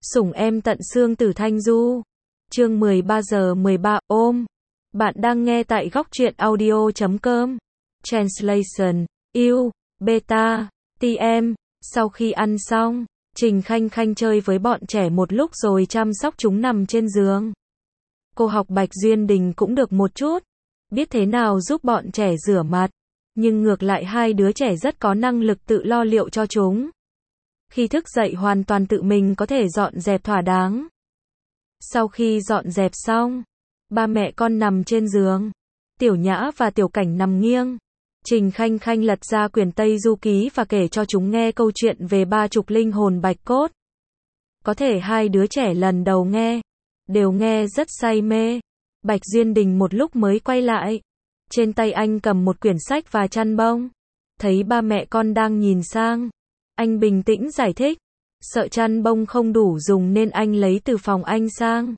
Sủng em tận xương Tử Thanh Du. Chương 13 giờ 13 ôm. Bạn đang nghe tại góc truyện audio.com. Translation, yêu, beta, TM. Sau khi ăn xong, Trình Khanh Khanh chơi với bọn trẻ một lúc rồi chăm sóc chúng nằm trên giường. Cô học Bạch Duyên Đình cũng được một chút, biết thế nào giúp bọn trẻ rửa mặt, nhưng ngược lại hai đứa trẻ rất có năng lực tự lo liệu cho chúng. Khi thức dậy hoàn toàn tự mình có thể dọn dẹp thỏa đáng. Sau khi dọn dẹp xong, ba mẹ con nằm trên giường. Tiểu Nhã và Tiểu Cảnh nằm nghiêng. Trình Khanh Khanh lật ra quyển Tây Du Ký và kể cho chúng nghe câu chuyện về 30 linh hồn bạch cốt. Có thể hai đứa trẻ lần đầu nghe, đều nghe rất say mê. Bạch Duyên Đình một lúc mới quay lại. Trên tay anh cầm một quyển sách và chăn bông. Thấy ba mẹ con đang nhìn sang, anh bình tĩnh giải thích. Sợ chăn bông không đủ dùng nên anh lấy từ phòng anh sang.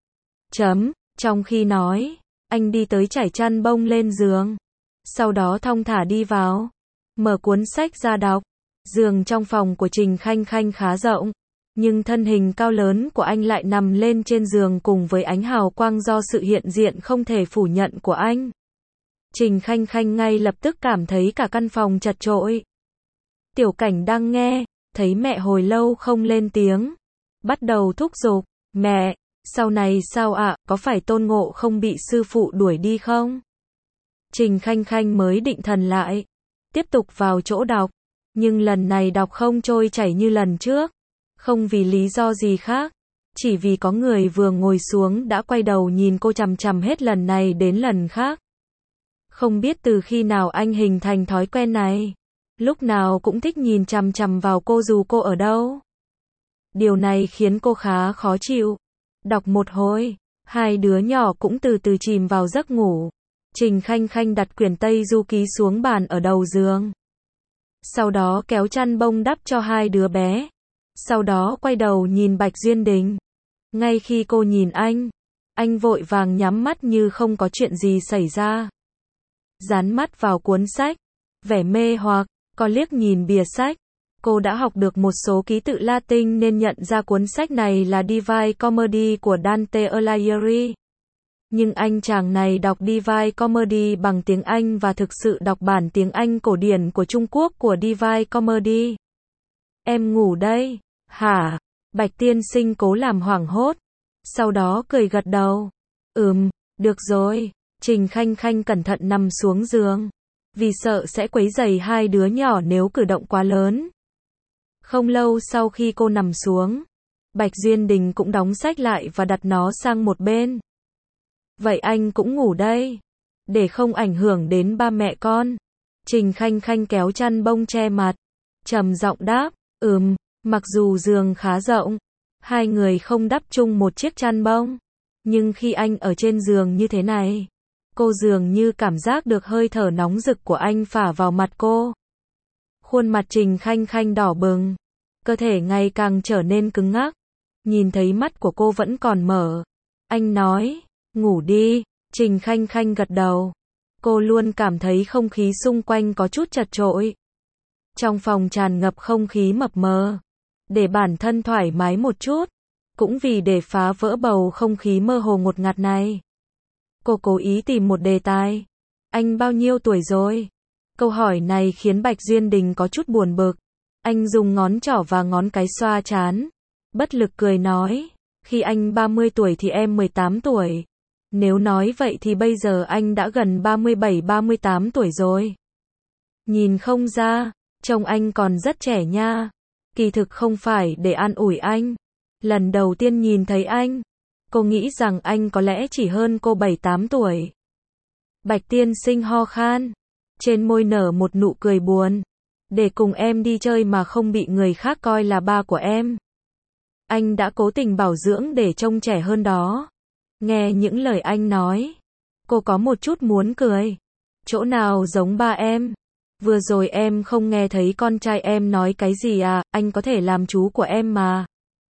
Trong khi nói, anh đi tới trải chăn bông lên giường. Sau đó thong thả đi vào, mở cuốn sách ra đọc. Giường trong phòng của Trình Khanh Khanh khá rộng, nhưng thân hình cao lớn của anh lại nằm lên trên giường cùng với ánh hào quang do sự hiện diện không thể phủ nhận của anh. Trình Khanh Khanh ngay lập tức cảm thấy cả căn phòng chật chội. Tiểu Cảnh đang nghe, thấy mẹ hồi lâu không lên tiếng, bắt đầu thúc giục, mẹ, sau này sao ạ, có phải Tôn Ngộ không bị sư phụ đuổi đi không? Trình Khanh Khanh mới định thần lại, tiếp tục vào chỗ đọc, nhưng lần này đọc không trôi chảy như lần trước, không vì lý do gì khác, chỉ vì có người vừa ngồi xuống đã quay đầu nhìn cô chằm chằm hết lần này đến lần khác. Không biết từ khi nào anh hình thành thói quen này. Lúc nào cũng thích nhìn chằm chằm vào cô dù cô ở đâu. Điều này khiến cô khá khó chịu. Đọc một hồi, hai đứa nhỏ cũng từ từ chìm vào giấc ngủ. Trình Khanh Khanh đặt quyển Tây Du Ký xuống bàn ở đầu giường. Sau đó kéo chăn bông đắp cho hai đứa bé. Sau đó quay đầu nhìn Bạch Duyên Đình. Ngay khi cô nhìn anh vội vàng nhắm mắt như không có chuyện gì xảy ra. Dán mắt vào cuốn sách, vẻ mê hoặc. Có liếc nhìn bìa sách, cô đã học được một số ký tự Latin nên nhận ra cuốn sách này là Divine Comedy của Dante Alighieri. Nhưng anh chàng này đọc Divine Comedy bằng tiếng Anh và thực sự đọc bản tiếng Anh cổ điển của Trung Quốc của Divine Comedy. Em ngủ đây, hả? Bạch tiên sinh cố làm hoảng hốt, sau đó cười gật đầu. Được rồi. Trình Khanh Khanh cẩn thận nằm xuống giường, vì sợ sẽ quấy rầy hai đứa nhỏ nếu cử động quá lớn. Không lâu sau khi cô nằm xuống, Bạch Duyên Đình cũng đóng sách lại và đặt nó sang một bên. Vậy anh cũng ngủ đây, để không ảnh hưởng đến ba mẹ con. Trình Khanh Khanh kéo chăn bông che mặt, trầm giọng đáp, mặc dù giường khá rộng, hai người không đắp chung một chiếc chăn bông, nhưng khi anh ở trên giường như thế này, cô dường như cảm giác được hơi thở nóng rực của anh phả vào mặt cô. Khuôn mặt Trình Khanh Khanh đỏ bừng, cơ thể ngày càng trở nên cứng ngắc. Nhìn thấy mắt của cô vẫn còn mở, anh nói, ngủ đi. Trình Khanh Khanh gật đầu. Cô luôn cảm thấy không khí xung quanh có chút chật chội. Trong phòng tràn ngập không khí mập mờ, để bản thân thoải mái một chút, cũng vì để phá vỡ bầu không khí mơ hồ ngột ngạt này. Cô cố ý tìm một đề tài. Anh bao nhiêu tuổi rồi? Câu hỏi này khiến Bạch Duyên Đình có chút buồn bực. Anh dùng ngón trỏ và ngón cái xoa trán, bất lực cười nói, khi anh 30 tuổi thì em 18 tuổi. Nếu nói vậy thì bây giờ anh đã gần 37-38 tuổi rồi. Nhìn không ra, trông anh còn rất trẻ nha. Kỳ thực không phải để an ủi anh. Lần đầu tiên nhìn thấy anh, cô nghĩ rằng anh có lẽ chỉ hơn cô 7-8 tuổi. Bạch tiên sinh ho khan, trên môi nở một nụ cười buồn. Để cùng em đi chơi mà không bị người khác coi là ba của em. Anh đã cố tình bảo dưỡng để trông trẻ hơn đó. Nghe những lời anh nói, cô có một chút muốn cười. Chỗ nào giống ba em? Vừa rồi em không nghe thấy con trai em nói cái gì à, anh có thể làm chú của em mà.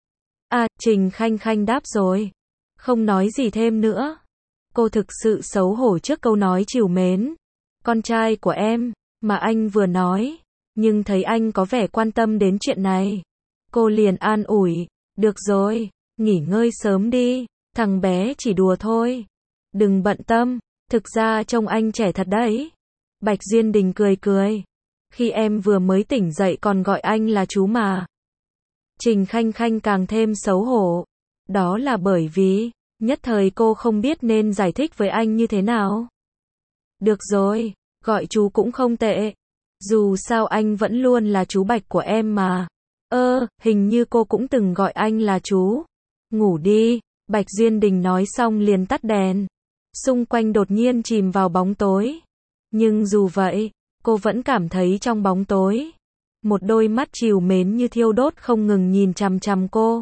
Trình Khanh Khanh đáp rồi. Không nói gì thêm nữa. Cô thực sự xấu hổ trước câu nói trìu mến. Con trai của em, mà anh vừa nói. Nhưng thấy anh có vẻ quan tâm đến chuyện này. Cô liền an ủi. Được rồi, nghỉ ngơi sớm đi, thằng bé chỉ đùa thôi. Đừng bận tâm, thực ra trông anh trẻ thật đấy. Bạch Duyên Đình cười cười. Khi em vừa mới tỉnh dậy còn gọi anh là chú mà. Trình Khanh Khanh càng thêm xấu hổ. Đó là bởi vì, nhất thời cô không biết nên giải thích với anh như thế nào. Được rồi, gọi chú cũng không tệ. Dù sao anh vẫn luôn là chú Bạch của em mà. Hình như cô cũng từng gọi anh là chú. Ngủ đi, Bạch Duyên Đình nói xong liền tắt đèn. Xung quanh đột nhiên chìm vào bóng tối. Nhưng dù vậy, cô vẫn cảm thấy trong bóng tối, một đôi mắt trìu mến như thiêu đốt không ngừng nhìn chằm chằm cô.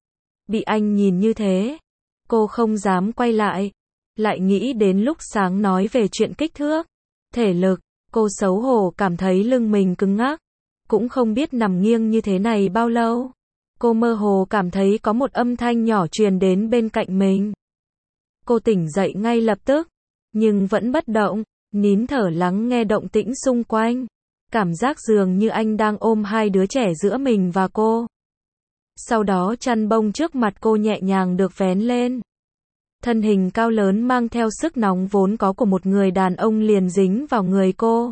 Bị anh nhìn như thế, cô không dám quay lại. Lại nghĩ đến lúc sáng nói về chuyện kích thước, thể lực, cô xấu hổ cảm thấy lưng mình cứng ngắc. Cũng không biết nằm nghiêng như thế này bao lâu. Cô mơ hồ cảm thấy có một âm thanh nhỏ truyền đến bên cạnh mình. Cô tỉnh dậy ngay lập tức, nhưng vẫn bất động, nín thở lắng nghe động tĩnh xung quanh. Cảm giác dường như anh đang ôm hai đứa trẻ giữa mình và cô. Sau đó chăn bông trước mặt cô nhẹ nhàng được vén lên. Thân hình cao lớn mang theo sức nóng vốn có của một người đàn ông liền dính vào người cô.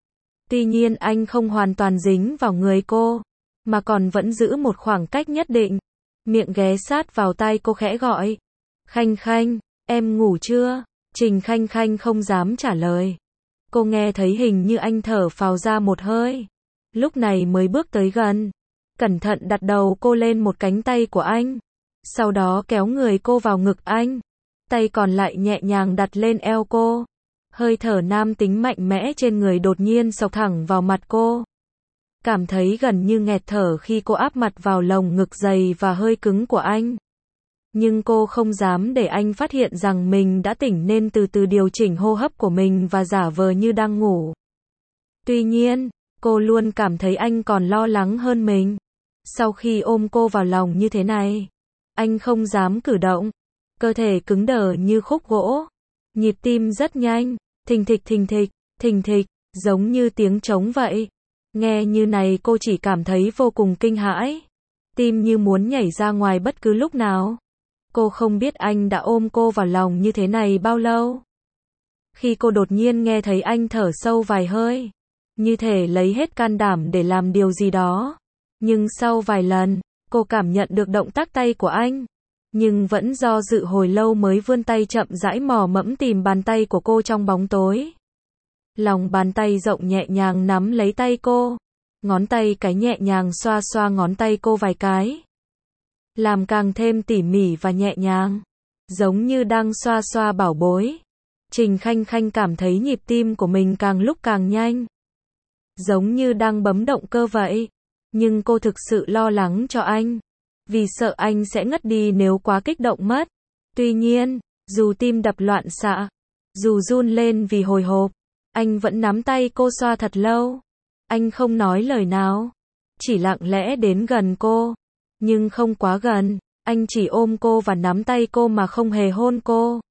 Tuy nhiên anh không hoàn toàn dính vào người cô, mà còn vẫn giữ một khoảng cách nhất định. Miệng ghé sát vào tai cô khẽ gọi. Khanh Khanh, em ngủ chưa? Trình Khanh Khanh không dám trả lời. Cô nghe thấy hình như anh thở phào ra một hơi. Lúc này mới bước tới gần. Cẩn thận đặt đầu cô lên một cánh tay của anh. Sau đó kéo người cô vào ngực anh. Tay còn lại nhẹ nhàng đặt lên eo cô. Hơi thở nam tính mạnh mẽ trên người đột nhiên xộc thẳng vào mặt cô. Cảm thấy gần như nghẹt thở khi cô áp mặt vào lồng ngực dày và hơi cứng của anh. Nhưng cô không dám để anh phát hiện rằng mình đã tỉnh nên từ từ điều chỉnh hô hấp của mình và giả vờ như đang ngủ. Tuy nhiên, cô luôn cảm thấy anh còn lo lắng hơn mình. Sau khi ôm cô vào lòng như thế này, anh không dám cử động. Cơ thể cứng đờ như khúc gỗ. Nhịp tim rất nhanh, thình thịch thình thịch, thình thịch, giống như tiếng trống vậy. Nghe như này cô chỉ cảm thấy vô cùng kinh hãi. Tim như muốn nhảy ra ngoài bất cứ lúc nào. Cô không biết anh đã ôm cô vào lòng như thế này bao lâu. Khi cô đột nhiên nghe thấy anh thở sâu vài hơi, như thể lấy hết can đảm để làm điều gì đó. Nhưng sau vài lần, cô cảm nhận được động tác tay của anh. Nhưng vẫn do dự hồi lâu mới vươn tay chậm rãi mò mẫm tìm bàn tay của cô trong bóng tối. Lòng bàn tay rộng nhẹ nhàng nắm lấy tay cô. Ngón tay cái nhẹ nhàng xoa xoa ngón tay cô vài cái. Làm càng thêm tỉ mỉ và nhẹ nhàng. Giống như đang xoa xoa bảo bối. Trình Khanh Khanh cảm thấy nhịp tim của mình càng lúc càng nhanh. Giống như đang bấm động cơ vậy. Nhưng cô thực sự lo lắng cho anh. Vì sợ anh sẽ ngất đi nếu quá kích động mất. Tuy nhiên, dù tim đập loạn xạ, dù run lên vì hồi hộp, anh vẫn nắm tay cô xoa thật lâu. Anh không nói lời nào, chỉ lặng lẽ đến gần cô. Nhưng không quá gần, anh chỉ ôm cô và nắm tay cô mà không hề hôn cô.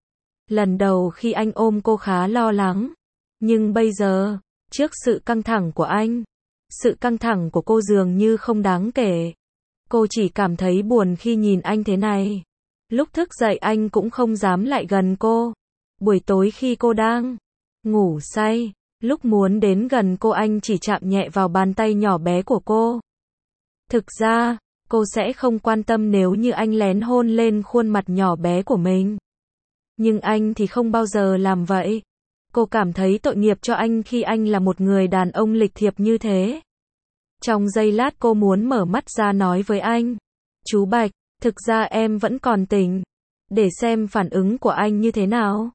Lần đầu khi anh ôm cô khá lo lắng. Nhưng bây giờ, trước sự căng thẳng của anh, sự căng thẳng của cô dường như không đáng kể. Cô chỉ cảm thấy buồn khi nhìn anh thế này. Lúc thức dậy anh cũng không dám lại gần cô. Buổi tối khi cô đang ngủ say, lúc muốn đến gần cô anh chỉ chạm nhẹ vào bàn tay nhỏ bé của cô. Thực ra, cô sẽ không quan tâm nếu như anh lén hôn lên khuôn mặt nhỏ bé của mình. Nhưng anh thì không bao giờ làm vậy. Cô cảm thấy tội nghiệp cho anh khi anh là một người đàn ông lịch thiệp như thế. Trong giây lát cô muốn mở mắt ra nói với anh. Chú Bạch, thực ra em vẫn còn tỉnh. Để xem phản ứng của anh như thế nào.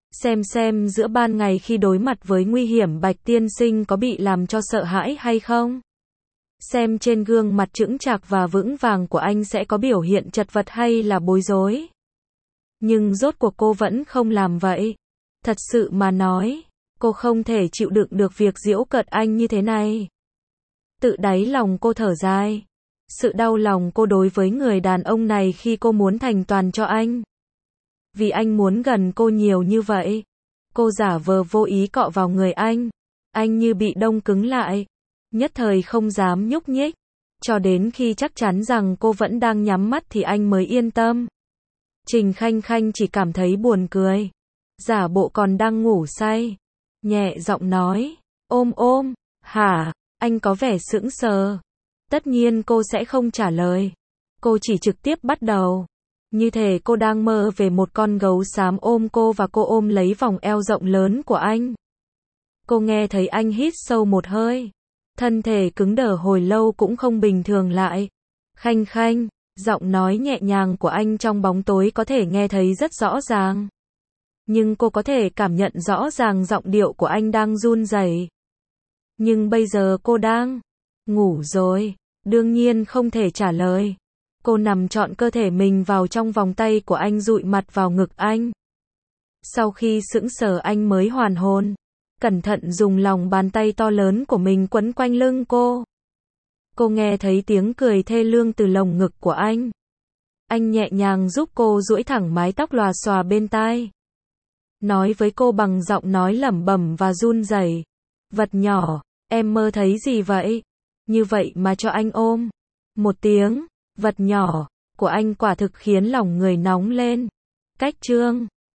Xem giữa ban ngày khi đối mặt với nguy hiểm Bạch tiên sinh có bị làm cho sợ hãi hay không. Xem trên gương mặt chững chạc và vững vàng của anh sẽ có biểu hiện chật vật hay là bối rối. Nhưng rốt cuộc cô vẫn không làm vậy. Thật sự mà nói, cô không thể chịu đựng được việc giễu cợt anh như thế này. Tự đáy lòng cô thở dài. Sự đau lòng cô đối với người đàn ông này khi cô muốn thành toàn cho anh. Vì anh muốn gần cô nhiều như vậy. Cô giả vờ vô ý cọ vào người anh. Anh như bị đông cứng lại. Nhất thời không dám nhúc nhích. Cho đến khi chắc chắn rằng cô vẫn đang nhắm mắt thì anh mới yên tâm. Trình Khanh Khanh chỉ cảm thấy buồn cười. Giả bộ còn đang ngủ say. Nhẹ giọng nói, ôm, hả, anh có vẻ sững sờ. Tất nhiên cô sẽ không trả lời. Cô chỉ trực tiếp bắt đầu. Như thể cô đang mơ về một con gấu xám ôm cô và cô ôm lấy vòng eo rộng lớn của anh. Cô nghe thấy anh hít sâu một hơi. Thân thể cứng đờ hồi lâu cũng không bình thường lại. Khanh Khanh, giọng nói nhẹ nhàng của anh trong bóng tối có thể nghe thấy rất rõ ràng. Nhưng cô có thể cảm nhận rõ ràng giọng điệu của anh đang run rẩy. Nhưng bây giờ cô đang ngủ rồi, đương nhiên không thể trả lời. Cô nằm trọn cơ thể mình vào trong vòng tay của anh, dụi mặt vào ngực anh. Sau khi sững sờ anh mới hoàn hồn, cẩn thận dùng lòng bàn tay to lớn của mình quấn quanh lưng cô. Cô nghe thấy tiếng cười thê lương từ lồng ngực của anh. Anh nhẹ nhàng giúp cô duỗi thẳng mái tóc lòa xòa bên tai. Nói với cô bằng giọng nói lẩm bẩm và run rẩy. Vật nhỏ, em mơ thấy gì vậy? Như vậy mà cho anh ôm. Một tiếng, vật nhỏ, của anh quả thực khiến lòng người nóng lên. Cách chương